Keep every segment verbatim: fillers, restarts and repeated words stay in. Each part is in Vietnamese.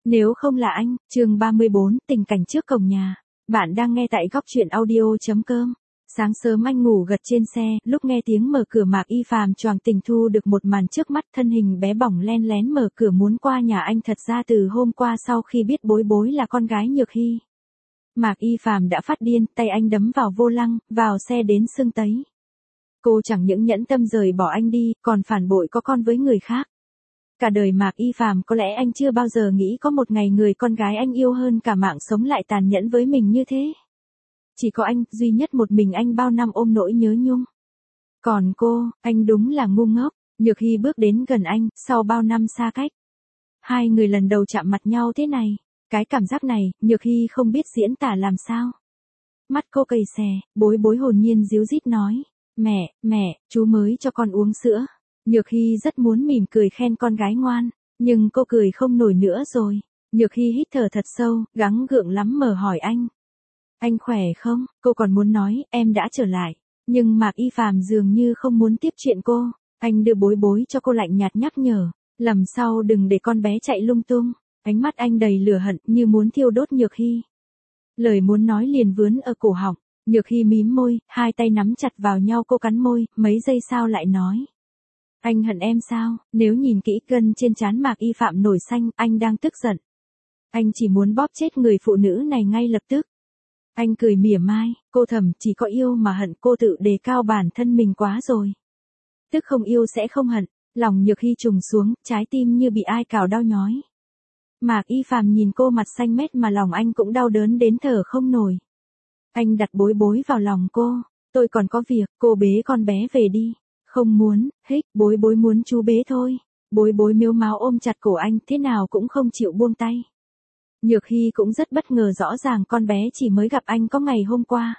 Nếu không là anh, chương ba mươi bốn, tình cảnh trước cổng nhà. Bạn đang nghe tại góc truyện audio.com. Sáng sớm anh ngủ gật trên xe, lúc nghe tiếng mở cửa Mạc Y Phàm choàng tỉnh thu được một màn trước mắt, thân hình bé bỏng len lén mở cửa muốn qua nhà anh. Thật ra từ hôm qua sau khi biết Bối Bối là con gái Nhược Hy, Mạc Y Phàm đã phát điên, tay anh đấm vào vô lăng, vào xe đến sưng tấy. Cô chẳng những nhẫn tâm rời bỏ anh đi, còn phản bội có con với người khác. Cả đời Mạc Y Phàm có lẽ anh chưa bao giờ nghĩ có một ngày người con gái anh yêu hơn cả mạng sống lại tàn nhẫn với mình như thế. Chỉ có anh, duy nhất một mình anh bao năm ôm nỗi nhớ nhung. Còn cô, anh đúng là ngu ngốc. Nhược Hy bước đến gần anh, sau bao năm xa cách. Hai người lần đầu chạm mặt nhau thế này. Cái cảm giác này, Nhược Hy không biết diễn tả làm sao. Mắt cô cầy xè, Bối Bối hồn nhiên díu dít nói. Mẹ, mẹ, chú mới cho con uống sữa. Nhược Hy rất muốn mỉm cười khen con gái ngoan, nhưng cô cười không nổi nữa rồi. Nhược Hy hít thở thật sâu, gắng gượng lắm mở hỏi anh. Anh khỏe không? Cô còn muốn nói, em đã trở lại. Nhưng Mạc Y Phàm dường như không muốn tiếp chuyện cô. Anh đưa Bối Bối cho cô lạnh nhạt nhắc nhở. Lần sau đừng để con bé chạy lung tung. Ánh mắt anh đầy lửa hận như muốn thiêu đốt Nhược Hy. Lời muốn nói liền vướng ở cổ họng. Nhược Hy mím môi, hai tay nắm chặt vào nhau, cô cắn môi, mấy giây sau lại nói. Anh hận em sao? Nếu nhìn kỹ gân trên trán Mạc Y Phạm nổi xanh, anh đang tức giận. Anh chỉ muốn bóp chết người phụ nữ này ngay lập tức. Anh cười mỉa mai, cô thầm, chỉ có yêu mà hận, cô tự đề cao bản thân mình quá rồi. Tức không yêu sẽ không hận, lòng Nhược Hy trùng xuống, trái tim như bị ai cào đau nhói. Mạc Y Phạm nhìn cô mặt xanh mét mà lòng anh cũng đau đớn đến thở không nổi. Anh đặt Bối Bối vào lòng cô, tôi còn có việc, cô bế con bé về đi. Không muốn, hích, Bối Bối muốn chú bế thôi. Bối Bối mếu máo ôm chặt cổ anh, thế nào cũng không chịu buông tay. Nhược Hy cũng rất bất ngờ, rõ ràng con bé chỉ mới gặp anh có ngày hôm qua.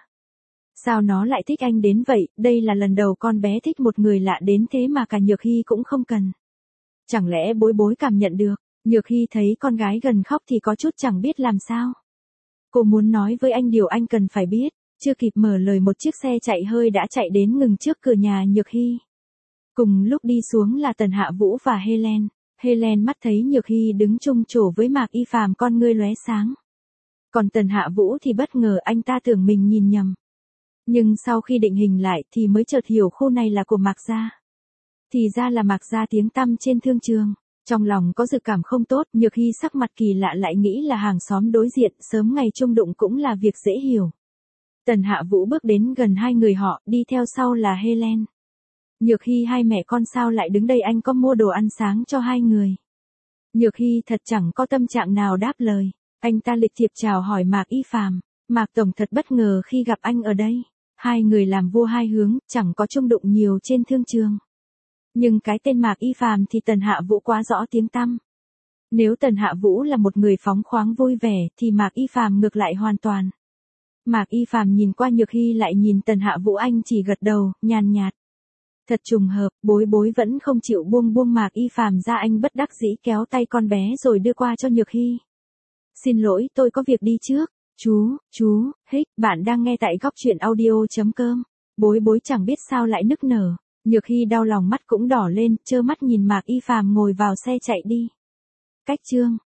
Sao nó lại thích anh đến vậy, đây là lần đầu con bé thích một người lạ đến thế mà cả Nhược Hy cũng không cần. Chẳng lẽ Bối Bối cảm nhận được? Nhược Hy thấy con gái gần khóc thì có chút chẳng biết làm sao. Cô muốn nói với anh điều anh cần phải biết. Chưa kịp mở lời một chiếc xe chạy hơi đã chạy đến ngừng trước cửa nhà Nhược Hy. Cùng lúc đi xuống là Tần Hạ Vũ và Helen. Helen mắt thấy Nhược Hy đứng chung chỗ với Mạc Y Phàm, con ngươi lóe sáng. Còn Tần Hạ Vũ thì bất ngờ, anh ta tưởng mình nhìn nhầm. Nhưng sau khi định hình lại thì mới chợt hiểu khu này là của Mạc gia. Thì ra là Mạc gia tiếng tăm trên thương trường. Trong lòng có dự cảm không tốt, Nhược Hy sắc mặt kỳ lạ lại nghĩ là hàng xóm đối diện, sớm ngày chung đụng cũng là việc dễ hiểu. Tần Hạ Vũ bước đến gần hai người họ, đi theo sau là Helen. Nhược Hy, hai mẹ con sao lại đứng đây, anh có mua đồ ăn sáng cho hai người. Nhược Hy thật chẳng có tâm trạng nào đáp lời. Anh ta lịch thiệp chào hỏi Mạc Y Phàm. Mạc Tổng thật bất ngờ khi gặp anh ở đây. Hai người làm vua hai hướng, chẳng có chung đụng nhiều trên thương trường. Nhưng cái tên Mạc Y Phàm thì Tần Hạ Vũ quá rõ tiếng tăm. Nếu Tần Hạ Vũ là một người phóng khoáng vui vẻ thì Mạc Y Phàm ngược lại hoàn toàn. Mạc Y Phàm nhìn qua Nhược Hy lại nhìn Tần Hạ Vũ, anh chỉ gật đầu, nhàn nhạt. Thật trùng hợp, Bối Bối vẫn không chịu buông buông Mạc Y Phàm ra, anh bất đắc dĩ kéo tay con bé rồi đưa qua cho Nhược Hy. Xin lỗi, tôi có việc đi trước. Chú, chú, hích, bạn đang nghe tại góc truyện audio.com. Bối Bối chẳng biết sao lại nức nở. Nhược Hy đau lòng, mắt cũng đỏ lên, trơ mắt nhìn Mạc Y Phàm ngồi vào xe chạy đi. Cách chương